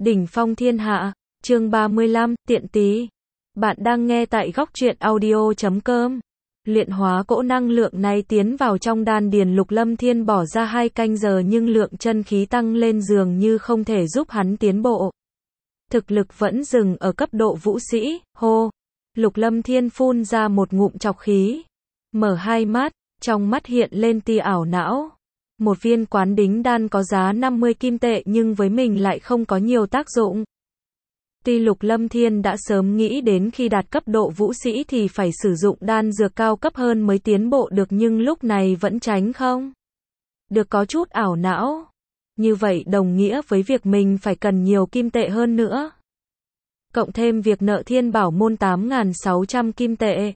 Đỉnh phong thiên hạ, chương 35, tiện tí. Bạn đang nghe tại góc truyện audio.com. Luyện hóa cỗ năng lượng này tiến vào trong đan điền Lục Lâm Thiên bỏ ra 2 canh giờ nhưng lượng chân khí tăng lên dường như không thể giúp hắn tiến bộ. Thực lực vẫn dừng ở cấp độ vũ sĩ, hô. Lục Lâm Thiên phun ra một ngụm trọc khí. Mở hai mắt, trong mắt hiện lên tia ảo não. Một viên quán đính đan có giá 50 kim tệ nhưng với mình lại không có nhiều tác dụng. Tuy Lục Lâm Thiên đã sớm nghĩ đến khi đạt cấp độ vũ sĩ thì phải sử dụng đan dược cao cấp hơn mới tiến bộ được nhưng lúc này vẫn tránh không được có chút ảo não. Như vậy đồng nghĩa với việc mình phải cần nhiều kim tệ hơn nữa. Cộng thêm việc nợ Thiên Bảo môn 8.600 kim tệ.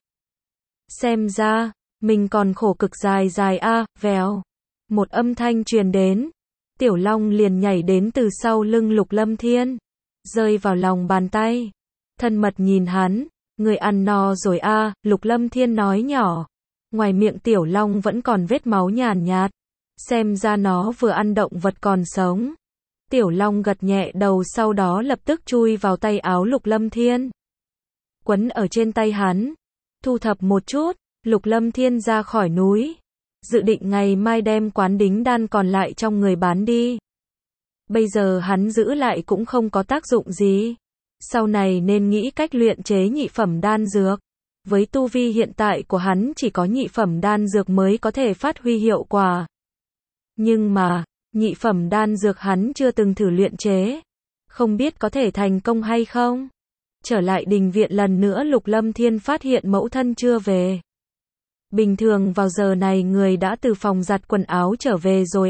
Xem ra, mình còn khổ cực dài dài vèo. Một âm thanh truyền đến. Tiểu Long liền nhảy đến từ sau lưng Lục Lâm Thiên. Rơi vào lòng bàn tay. Thân mật nhìn hắn. Người ăn no rồi Lục Lâm Thiên nói nhỏ. Ngoài miệng Tiểu Long vẫn còn vết máu nhàn nhạt. Xem ra nó vừa ăn động vật còn sống. Tiểu Long gật nhẹ đầu sau đó lập tức chui vào tay áo Lục Lâm Thiên. Quấn ở trên tay hắn. Thu thập một chút, Lục Lâm Thiên ra khỏi núi. Dự định ngày mai đem quán đính đan còn lại trong người bán đi. Bây giờ hắn giữ lại cũng không có tác dụng gì. Sau này nên nghĩ cách luyện chế nhị phẩm đan dược. Với tu vi hiện tại của hắn chỉ có nhị phẩm đan dược mới có thể phát huy hiệu quả. Nhưng mà, nhị phẩm đan dược hắn chưa từng thử luyện chế. Không biết có thể thành công hay không. Trở lại đình viện lần nữa Lục Lâm Thiên phát hiện mẫu thân chưa về. Bình thường vào giờ này người đã từ phòng giặt quần áo trở về rồi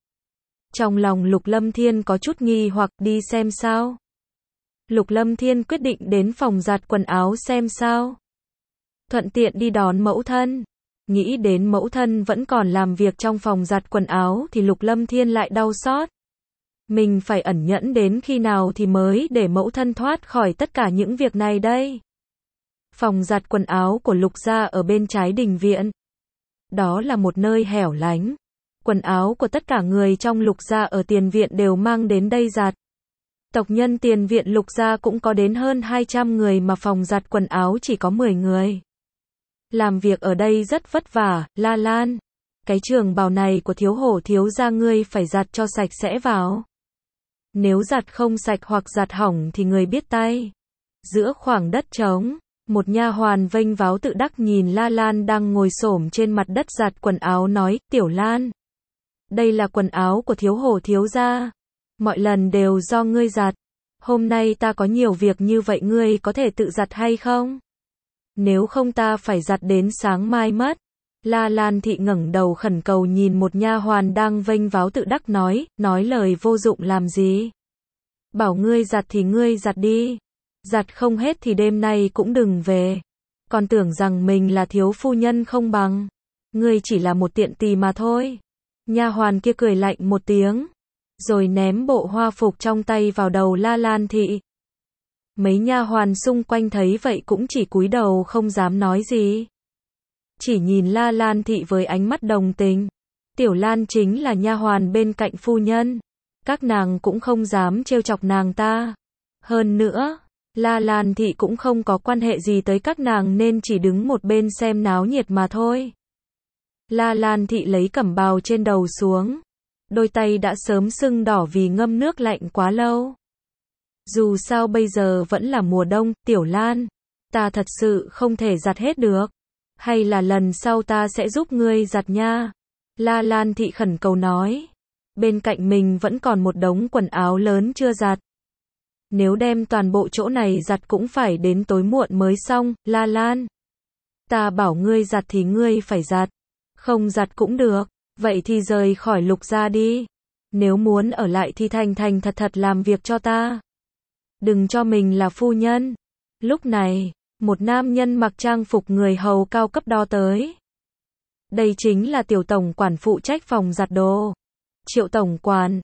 Trong lòng Lục Lâm Thiên có chút nghi hoặc đi xem sao. Lục Lâm Thiên quyết định đến phòng giặt quần áo xem sao. Thuận tiện đi đón mẫu thân. Nghĩ đến mẫu thân vẫn còn làm việc trong phòng giặt quần áo thì Lục Lâm Thiên lại đau xót. Mình phải ẩn nhẫn đến khi nào thì mới để mẫu thân thoát khỏi tất cả những việc này đây. Phòng giặt quần áo của Lục gia ở bên trái đình viện. Đó là một nơi hẻo lánh. Quần áo của tất cả người trong Lục gia ở tiền viện đều mang đến đây giặt. Tộc nhân tiền viện Lục gia cũng có đến hơn 200 người mà phòng giặt quần áo chỉ có 10 người. Làm việc ở đây rất vất vả, La Lan. Cái trường bào này của thiếu hổ thiếu gia ngươi phải giặt cho sạch sẽ vào. Nếu giặt không sạch hoặc giặt hỏng thì người biết tay. Giữa khoảng đất trống, một nha hoàn vênh váo tự đắc nhìn La Lan đang ngồi xổm trên mặt đất giặt quần áo nói, Tiểu Lan. Đây là quần áo của thiếu hổ thiếu gia. Mọi lần đều do ngươi giặt. Hôm nay ta có nhiều việc như vậy ngươi có thể tự giặt hay không? Nếu không ta phải giặt đến sáng mai mất. La Lan thị ngẩng đầu khẩn cầu nhìn một nha hoàn đang vênh váo tự đắc nói lời vô dụng làm gì. Bảo ngươi giặt thì ngươi giặt đi. Giặt không hết thì đêm nay cũng đừng về. Còn tưởng rằng mình là thiếu phu nhân không bằng. Ngươi chỉ là một tiện tỳ mà thôi. Nha hoàn kia cười lạnh một tiếng. Rồi ném bộ hoa phục trong tay vào đầu La Lan thị. Mấy nha hoàn xung quanh thấy vậy cũng chỉ cúi đầu không dám nói gì. Chỉ nhìn La Lan thị với ánh mắt đồng tình. Tiểu Lan chính là nha hoàn bên cạnh phu nhân. Các nàng cũng không dám trêu chọc nàng ta. Hơn nữa, La Lan thị cũng không có quan hệ gì tới các nàng nên chỉ đứng một bên xem náo nhiệt mà thôi. La Lan thị lấy cẩm bào trên đầu xuống. Đôi tay đã sớm sưng đỏ vì ngâm nước lạnh quá lâu. Dù sao bây giờ vẫn là mùa đông, Tiểu Lan. Ta thật sự không thể giặt hết được. Hay là lần sau ta sẽ giúp ngươi giặt nha. La Lan thị khẩn cầu nói. Bên cạnh mình vẫn còn một đống quần áo lớn chưa giặt. Nếu đem toàn bộ chỗ này giặt cũng phải đến tối muộn mới xong, La Lan. Ta bảo ngươi giặt thì ngươi phải giặt. Không giặt cũng được. Vậy thì rời khỏi Lục gia đi. Nếu muốn ở lại thì thành thành thật thật làm việc cho ta. Đừng cho mình là phu nhân. Lúc này, một nam nhân mặc trang phục người hầu cao cấp đo tới. Đây chính là tiểu tổng quản phụ trách phòng giặt đồ. Triệu tổng quản,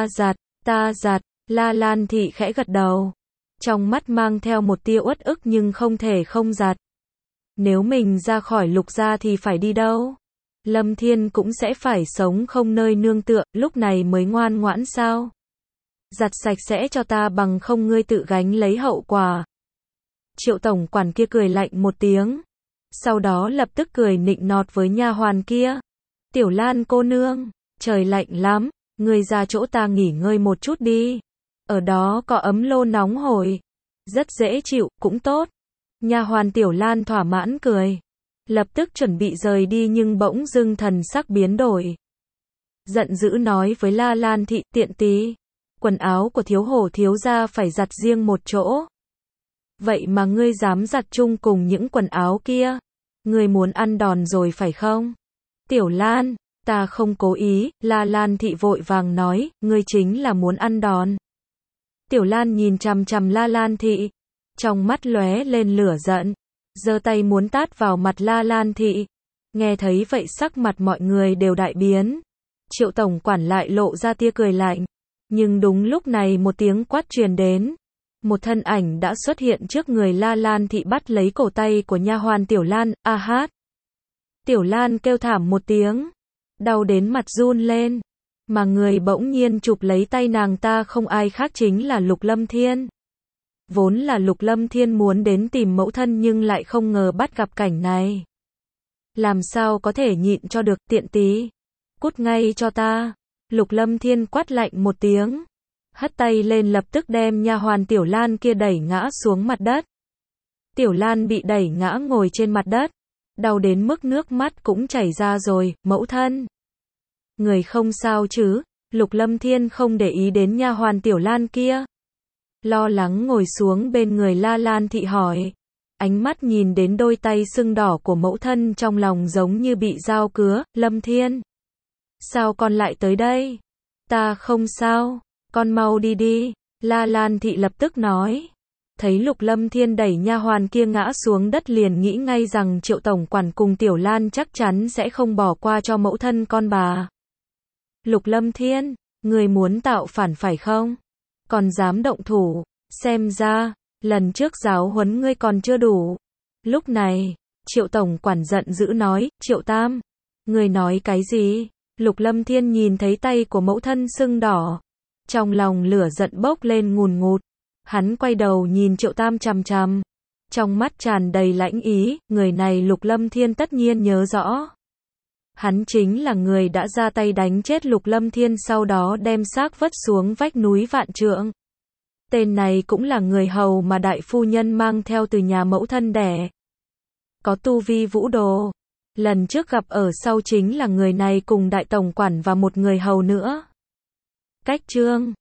ta giặt, La Lan thị khẽ gật đầu. Trong mắt mang theo một tia uất ức nhưng không thể không giặt. Nếu mình ra khỏi Lục gia thì phải đi đâu? Lâm Thiên cũng sẽ phải sống không nơi nương tựa, lúc này mới ngoan ngoãn sao? giặt sạch sẽ cho ta bằng không ngươi tự gánh lấy hậu quả. Triệu tổng quản kia cười lạnh một tiếng. Sau đó lập tức cười nịnh nọt với nha hoàn kia. Tiểu Lan cô nương, trời lạnh lắm, ngươi ra chỗ ta nghỉ ngơi một chút đi. Ở đó có ấm lô nóng hổi, rất dễ chịu, cũng tốt. Nha hoàn Tiểu Lan thỏa mãn cười. Lập tức chuẩn bị rời đi nhưng bỗng dưng thần sắc biến đổi. Giận dữ nói với La Lan thị, tiện tí. Quần áo của thiếu hổ thiếu gia phải giặt riêng một chỗ. Vậy mà ngươi dám giặt chung cùng những quần áo kia. Ngươi muốn ăn đòn rồi phải không? Tiểu Lan, ta không cố ý, La Lan thị vội vàng nói, ngươi chính là muốn ăn đòn. Tiểu Lan nhìn chằm chằm La Lan thị, trong mắt lóe lên lửa giận, giơ tay muốn tát vào mặt La Lan thị. Nghe thấy vậy sắc mặt mọi người đều đại biến. Triệu tổng quản lại lộ ra tia cười lạnh. Nhưng đúng lúc này một tiếng quát truyền đến. Một thân ảnh đã xuất hiện trước người La Lan thị bắt lấy cổ tay của nha hoàn Tiểu Lan, a hát. Tiểu Lan kêu thảm một tiếng, đau đến mặt run lên. Mà người bỗng nhiên chụp lấy tay nàng ta không ai khác chính là Lục Lâm Thiên. Vốn là Lục Lâm Thiên muốn đến tìm mẫu thân nhưng lại không ngờ bắt gặp cảnh này. Làm sao có thể nhịn cho được, tiện tí. Cút ngay cho ta. Lục Lâm Thiên quát lạnh một tiếng. Hất tay lên lập tức đem nha hoàn Tiểu Lan kia đẩy ngã xuống mặt đất. Tiểu Lan bị đẩy ngã ngồi trên mặt đất. Đau đến mức nước mắt cũng chảy ra rồi, mẫu thân. Người không sao chứ? Lục Lâm Thiên không để ý đến nha hoàn Tiểu Lan kia. Lo lắng ngồi xuống bên người La Lan thị hỏi. Ánh mắt nhìn đến đôi tay sưng đỏ của mẫu thân trong lòng giống như bị dao cứa. Lâm Thiên, sao con lại tới đây? Ta không sao, con mau đi đi. La Lan thị lập tức nói. Thấy Lục Lâm Thiên đẩy nha hoàn kia ngã xuống đất liền nghĩ ngay rằng Triệu tổng quản cùng Tiểu Lan chắc chắn sẽ không bỏ qua cho mẫu thân con bà. Lục Lâm Thiên, người muốn tạo phản phải không? Còn dám động thủ, xem ra, lần trước giáo huấn ngươi còn chưa đủ. Lúc này, Triệu tổng quản giận dữ nói, Triệu Tam, ngươi nói cái gì? Lục Lâm Thiên nhìn thấy tay của mẫu thân sưng đỏ. Trong lòng lửa giận bốc lên ngùn ngụt. Hắn quay đầu nhìn Triệu Tam chằm chằm. Trong mắt tràn đầy lãnh ý, người này Lục Lâm Thiên tất nhiên nhớ rõ. Hắn chính là người đã ra tay đánh chết Lục Lâm Thiên sau đó đem xác vất xuống vách núi Vạn Trượng. Tên này cũng là người hầu mà đại phu nhân mang theo từ nhà mẫu thân đẻ. Có tu vi vũ đồ. Lần trước gặp ở sau chính là người này cùng đại tổng quản và một người hầu nữa. Cách chương